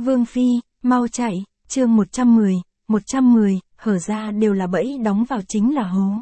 Vương Phi, mau chạy, chương 110, hở ra đều là bẫy, đóng vào chính là hố.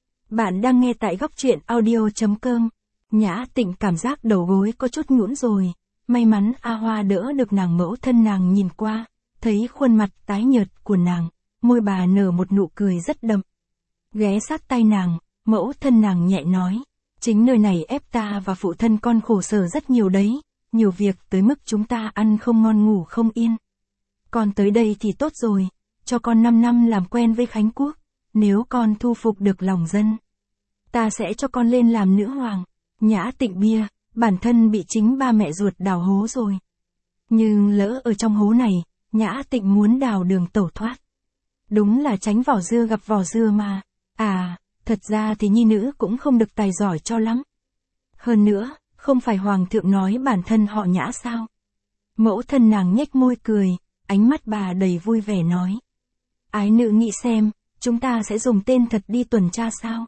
Bạn đang nghe tại góc truyện audio.com. Nhã Tịnh cảm giác đầu gối có chút nhũn rồi. May mắn A Hoa đỡ được nàng, mẫu thân nàng nhìn qua, thấy khuôn mặt tái nhợt của nàng, môi bà nở một nụ cười rất đậm. Ghé sát tay nàng, mẫu thân nàng nhẹ nói, chính nơi này ép ta và phụ thân con khổ sở rất nhiều đấy, nhiều việc tới mức chúng ta ăn không ngon ngủ không yên. Con tới đây thì tốt rồi, cho con 5 năm làm quen với Khánh Quốc, nếu con thu phục được lòng dân, ta sẽ cho con lên làm nữ hoàng. Nhã Tịnh bia, bản thân bị chính ba mẹ ruột đào hố rồi. Nhưng lỡ ở trong hố này, Nhã Tịnh muốn đào đường tẩu thoát. Đúng là tránh vỏ dưa gặp vỏ dưa mà. À, thật ra thì nhi nữ cũng không được tài giỏi cho lắm. Hơn nữa, không phải hoàng thượng nói bản thân họ Nhã sao? Mẫu thân nàng nhếch môi cười, ánh mắt bà đầy vui vẻ nói. Ái nữ nghĩ xem, chúng ta sẽ dùng tên thật đi tuần tra sao?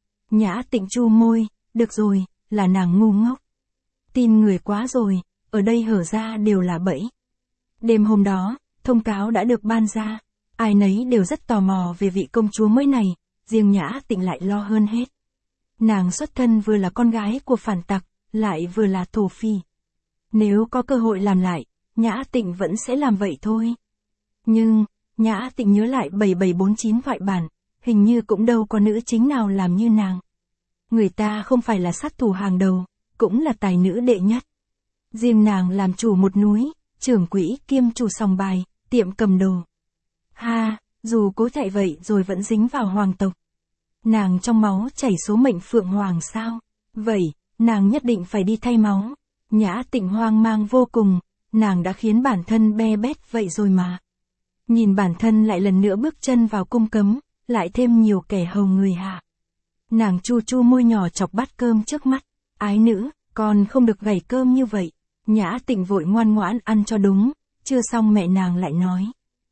Nhã Tịnh chu môi, được rồi, là nàng ngu ngốc. Tin người quá rồi, ở đây hở ra đều là bẫy. Đêm hôm đó, thông cáo đã được ban ra, ai nấy đều rất tò mò về vị công chúa mới này, riêng Nhã Tịnh lại lo hơn hết. Nàng xuất thân vừa là con gái của phản tặc, lại vừa là thổ phi. Nếu có cơ hội làm lại, Nhã Tịnh vẫn sẽ làm vậy thôi. Nhưng, Nhã Tịnh nhớ lại 7749 thoại bản, hình như cũng đâu có nữ chính nào làm như nàng. Người ta không phải là sát thủ hàng đầu, cũng là tài nữ đệ nhất. Riêng nàng làm chủ một núi, trưởng quỹ kiêm chủ sòng bài, tiệm cầm đồ. Ha, dù cố chạy vậy rồi vẫn dính vào hoàng tộc. Nàng trong máu chảy số mệnh phượng hoàng sao? Vậy, nàng nhất định phải đi thay máu. Nhã Tịnh hoang mang vô cùng, nàng đã khiến bản thân be bét vậy rồi mà. Nhìn bản thân lại lần nữa bước chân vào cung cấm, lại thêm nhiều kẻ hầu người hạ. Nàng chu chu môi nhỏ chọc bát cơm trước mắt. Ái nữ, con không được gảy cơm như vậy. Nhã Tịnh vội ngoan ngoãn ăn cho đúng, chưa xong mẹ nàng lại nói.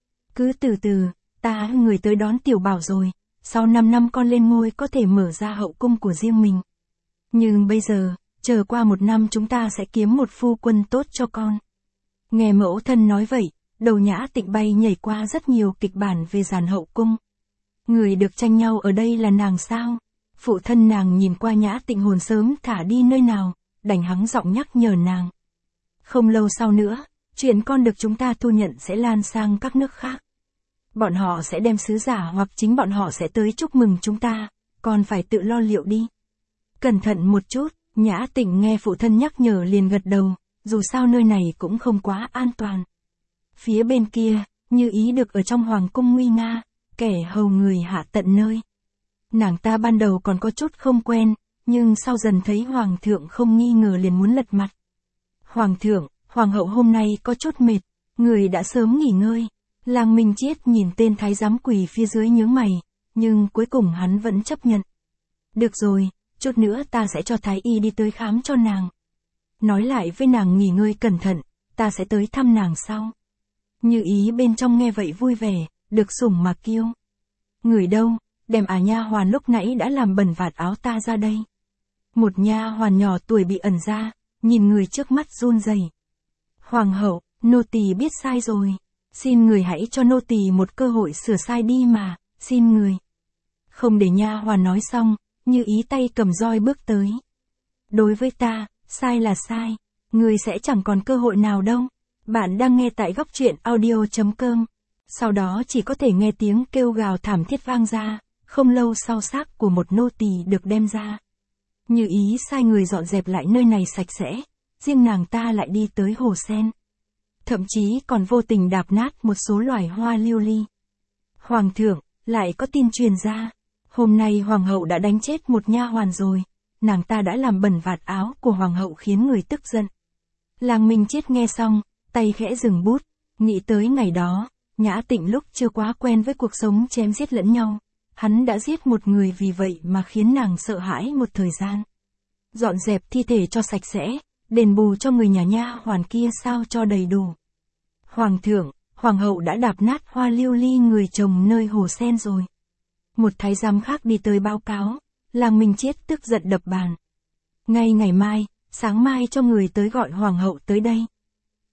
Cứ từ từ, ta người tới đón tiểu bảo rồi, sau 5 năm con lên ngôi có thể mở ra hậu cung của riêng mình. Nhưng bây giờ, chờ qua 1 năm chúng ta sẽ kiếm một phu quân tốt cho con. Nghe mẫu thân nói vậy, đầu Nhã Tịnh bay nhảy qua rất nhiều kịch bản về dàn hậu cung. Người được tranh nhau ở đây là nàng sao? Phụ thân nàng nhìn qua Nhã Tịnh hồn sớm thả đi nơi nào, đành hắng giọng nhắc nhở nàng. Không lâu sau nữa, chuyện con được chúng ta thu nhận sẽ lan sang các nước khác. Bọn họ sẽ đem sứ giả hoặc chính bọn họ sẽ tới chúc mừng chúng ta, con phải tự lo liệu đi. Cẩn thận một chút, Nhã Tịnh nghe phụ thân nhắc nhở liền gật đầu, dù sao nơi này cũng không quá an toàn. Phía bên kia, Như Ý được ở trong hoàng cung nguy nga, kẻ hầu người hạ tận nơi. Nàng ta ban đầu còn có chút không quen, nhưng sau dần thấy hoàng thượng không nghi ngờ liền muốn lật mặt. Hoàng thượng, hoàng hậu hôm nay có chút mệt, người đã sớm nghỉ ngơi. Lang Minh Chiết nhìn tên thái giám quỳ phía dưới nhướng mày, nhưng cuối cùng hắn vẫn chấp nhận. Được rồi, chút nữa ta sẽ cho thái y đi tới khám cho nàng. Nói lại với nàng nghỉ ngơi cẩn thận, ta sẽ tới thăm nàng sau. Như Ý bên trong nghe vậy vui vẻ, được sủng mà kiêu. Người đâu, đem nha hoàn lúc nãy đã làm bẩn vạt áo ta ra đây. Một nha hoàn nhỏ tuổi bị ẩn ra, nhìn người trước mắt run rẩy. Hoàng hậu, nô tỳ biết sai rồi. Xin người hãy cho nô tỳ một cơ hội sửa sai đi mà, xin người. Không để nha hoàn nói xong, Như Ý tay cầm roi bước tới. Đối với ta, sai là sai, người sẽ chẳng còn cơ hội nào đâu. Bạn đang nghe tại góc truyện audio.com. Sau đó chỉ có thể nghe tiếng kêu gào thảm thiết vang ra, không lâu sau xác của một nô tỳ được đem ra. Như Ý sai người dọn dẹp lại nơi này sạch sẽ, riêng nàng ta lại đi tới hồ sen. Thậm chí còn vô tình đạp nát một số loài hoa lưu ly. Hoàng thượng, lại có tin truyền ra. Hôm nay hoàng hậu đã đánh chết một nha hoàn rồi. Nàng ta đã làm bẩn vạt áo của hoàng hậu khiến người tức giận. Lang Minh Chiết nghe xong, tay khẽ dừng bút, nghĩ tới ngày đó, Nhã Tịnh lúc chưa quá quen với cuộc sống chém giết lẫn nhau. Hắn đã giết một người vì vậy mà khiến nàng sợ hãi một thời gian. Dọn dẹp thi thể cho sạch sẽ, đền bù cho người nhà nha hoàn kia sao cho đầy đủ. Hoàng thượng, hoàng hậu đã đạp nát hoa lưu ly người trồng nơi hồ sen rồi. Một thái giám khác đi tới báo cáo, Lang Minh Chiết tức giận đập bàn. Ngay ngày mai, sáng mai cho người tới gọi hoàng hậu tới đây.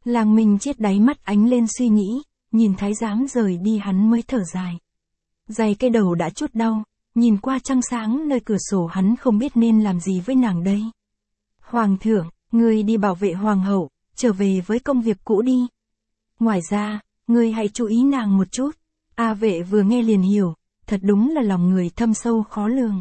Lang Minh Chiết đáy mắt ánh lên suy nghĩ, nhìn thái giám rời đi hắn mới thở dài. Dày cái đầu đã chút đau, nhìn qua trăng sáng nơi cửa sổ hắn không biết nên làm gì với nàng đây. Hoàng thượng, ngươi đi bảo vệ hoàng hậu, trở về với công việc cũ đi. Ngoài ra, ngươi hãy chú ý nàng một chút. A Vệ vừa nghe liền hiểu, thật đúng là lòng người thâm sâu khó lường.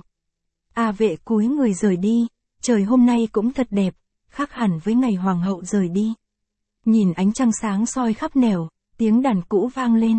A Vệ cúi người rời đi, trời hôm nay cũng thật đẹp, khác hẳn với ngày hoàng hậu rời đi. Nhìn ánh trăng sáng soi khắp nẻo, tiếng đàn cũ vang lên.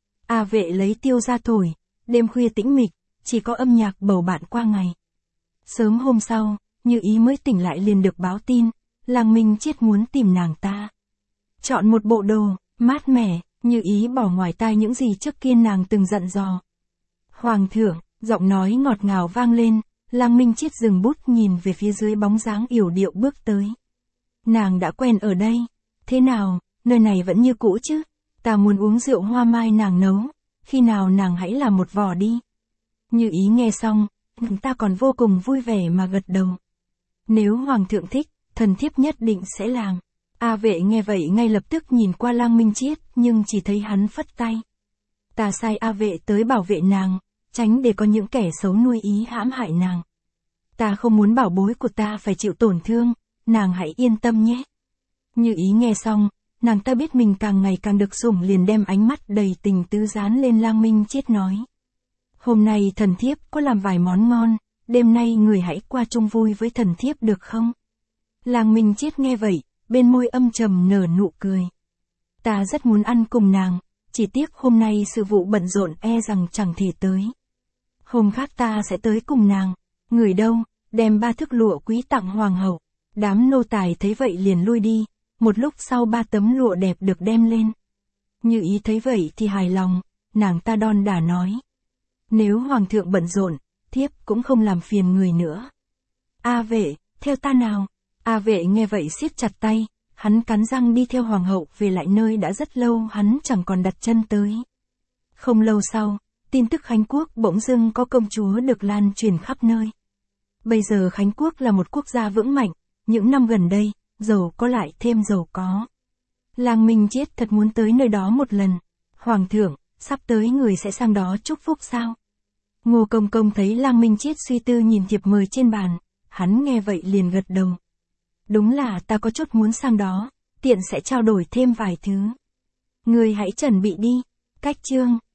A Vệ lấy tiêu ra thổi, đêm khuya tĩnh mịch, chỉ có âm nhạc bầu bạn qua ngày. Sớm hôm sau, Như Ý mới tỉnh lại liền được báo tin, Lang Minh Chiết muốn tìm nàng ta. Chọn một bộ đồ, mát mẻ, Như Ý bỏ ngoài tai những gì trước kia nàng từng dặn dò. Hoàng thượng, giọng nói ngọt ngào vang lên, Lang Minh Chiết dừng bút nhìn về phía dưới bóng dáng yểu điệu bước tới. Nàng đã quen ở đây, thế nào, nơi này vẫn như cũ chứ, ta muốn uống rượu hoa mai nàng nấu, khi nào nàng hãy làm một vò đi. Như Ý nghe xong, ta còn vô cùng vui vẻ mà gật đầu. Nếu hoàng thượng thích, thần thiếp nhất định sẽ làm. A Vệ nghe vậy ngay lập tức nhìn qua Lang Minh Chiết, nhưng chỉ thấy hắn phất tay. Ta sai A Vệ tới bảo vệ nàng, tránh để có những kẻ xấu nuôi ý hãm hại nàng. Ta không muốn bảo bối của ta phải chịu tổn thương, nàng hãy yên tâm nhé. Như Ý nghe xong, nàng ta biết mình càng ngày càng được sủng liền đem ánh mắt đầy tình tứ dán lên Lang Minh Chiết nói. Hôm nay thần thiếp có làm vài món ngon, đêm nay người hãy qua chung vui với thần thiếp được không? Lang Minh Chiết nghe vậy, bên môi âm trầm nở nụ cười. Ta rất muốn ăn cùng nàng, chỉ tiếc hôm nay sự vụ bận rộn rằng chẳng thể tới. Hôm khác ta sẽ tới cùng nàng, người đâu, đem 3 thước lụa quý tặng hoàng hậu. Đám nô tài thấy vậy liền lui đi, một lúc sau 3 tấm lụa đẹp được đem lên. Như Ý thấy vậy thì hài lòng, nàng ta đon đả nói. Nếu hoàng thượng bận rộn, thiếp cũng không làm phiền người nữa. A Vệ, theo ta nào. A Vệ nghe vậy siết chặt tay, hắn cắn răng đi theo hoàng hậu về lại nơi đã rất lâu hắn chẳng còn đặt chân tới. Không lâu sau, tin tức Khánh Quốc bỗng dưng có công chúa được lan truyền khắp nơi. Bây giờ Khánh Quốc là một quốc gia vững mạnh, những năm gần đây, giàu có lại thêm giàu có. Lang Minh Chiết thật muốn tới nơi đó một lần. Hoàng thượng, sắp tới người sẽ sang đó chúc phúc sao? Ngô Công Công thấy Lang Minh Chiết suy tư nhìn thiệp mời trên bàn, hắn nghe vậy liền gật đầu. Đúng là ta có chút muốn sang đó, tiện sẽ trao đổi thêm vài thứ. Người hãy chuẩn bị đi. Cách chương